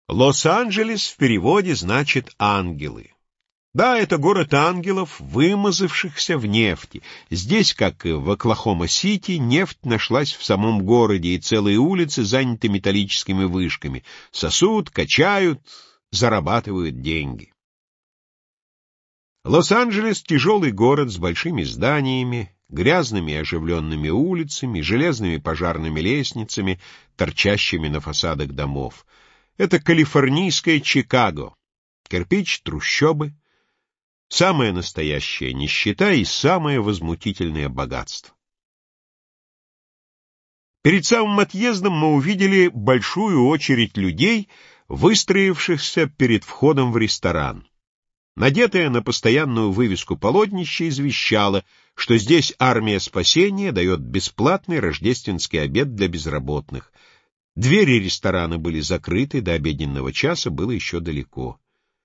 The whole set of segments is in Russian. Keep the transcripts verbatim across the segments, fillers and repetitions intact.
Лос-Анджелес в переводе значит «ангелы». Да, это город ангелов, вымазавшихся в нефти. Здесь, как и в Оклахома-Сити, нефть нашлась в самом городе, и целые улицы заняты металлическими вышками. Сосут, качают, зарабатывают деньги. Лос-Анджелес — тяжелый город с большими зданиями, грязными и оживленными улицами, железными пожарными лестницами, торчащими на фасадах домов. Это калифорнийское Чикаго. Кирпич, трущобы, самая настоящая нищета и самое возмутительное богатство. Перед самым отъездом мы увидели большую очередь людей, выстроившихся перед входом в ресторан. Надетая на постоянную вывеску полотнище извещало, что здесь армия спасения дает бесплатный рождественский обед для безработных. Двери ресторана были закрыты, до обеденного часа было еще далеко.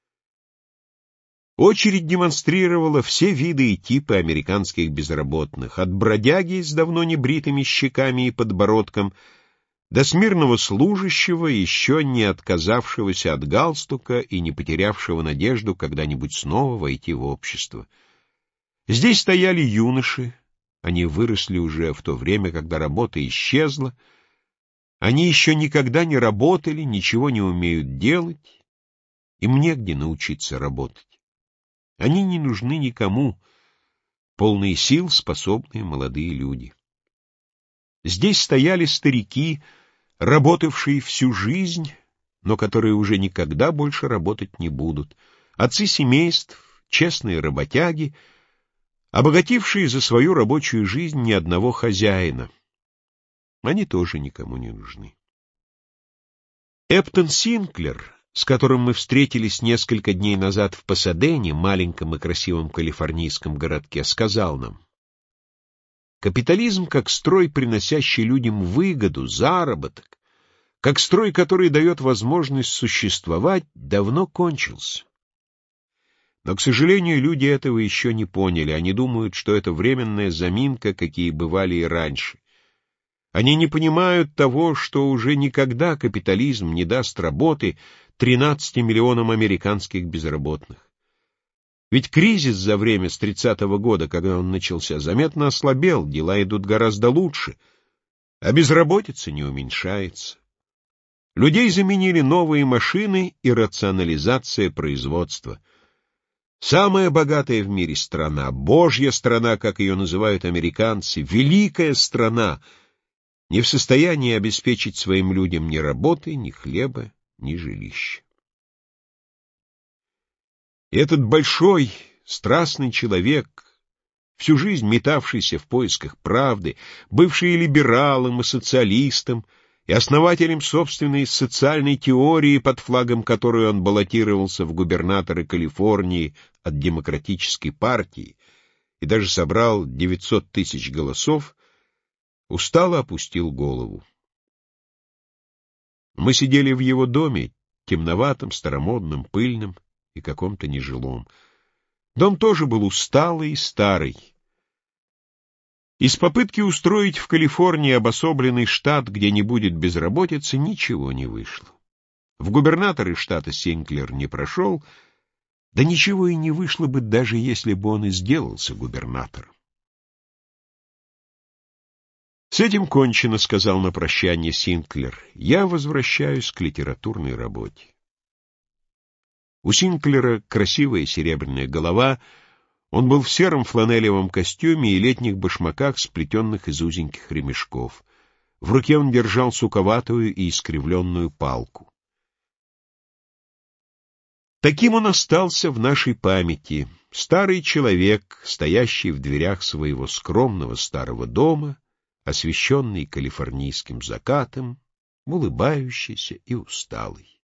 Очередь демонстрировала все виды и типы американских безработных, от бродяги с давно небритыми щеками и подбородком до смирного служащего, еще не отказавшегося от галстука и не потерявшего надежду когда-нибудь снова войти в общество. Здесь стояли юноши, они выросли уже в то время, когда работа исчезла, они еще никогда не работали, ничего не умеют делать, им негде научиться работать. Они не нужны никому, полные сил, способные молодые люди. Здесь стояли старики, работавшие всю жизнь, но которые уже никогда больше работать не будут, отцы семейств, честные работяги, обогатившие за свою рабочую жизнь ни одного хозяина. Они тоже никому не нужны. Эптон Синклер, с которым мы встретились несколько дней назад в Пасадене, маленьком и красивом калифорнийском городке, сказал нам: капитализм, как строй, приносящий людям выгоду, заработок, как строй, который дает возможность существовать, давно кончился. Но, к сожалению, люди этого еще не поняли. Они думают, что это временная заминка, какие бывали и раньше. Они не понимают того, что уже никогда капитализм не даст работы тринадцати миллионам американских безработных. Ведь кризис за время с тридцатого года, когда он начался, заметно ослабел, дела идут гораздо лучше, а безработица не уменьшается. Людей заменили новые машины и рационализация производства. Самая богатая в мире страна, Божья страна, как ее называют американцы, великая страна, не в состоянии обеспечить своим людям ни работы, ни хлеба, ни жилища. И этот большой, страстный человек, всю жизнь метавшийся в поисках правды, бывший и либералом, и социалистом, и основателем собственной социальной теории, под флагом которой он баллотировался в губернаторы Калифорнии от Демократической партии и даже собрал девятьсот тысяч голосов, устало опустил голову. Мы сидели в его доме, темноватом, старомодном, пыльном и каком-то нежилом. Дом тоже был усталый и старый. Из попытки устроить в Калифорнии обособленный штат, где не будет безработицы, ничего не вышло. В губернаторы штата Синклер не прошел, да ничего и не вышло бы, даже если бы он и сделался губернатором. «С этим кончено», — сказал на прощание Синклер. «Я возвращаюсь к литературной работе». У Синклера красивая серебряная голова, он был в сером фланелевом костюме и летних башмаках, сплетенных из узеньких ремешков. В руке он держал суковатую и искривленную палку. Таким он остался в нашей памяти, старый человек, стоящий в дверях своего скромного старого дома, освещенный калифорнийским закатом, улыбающийся и усталый.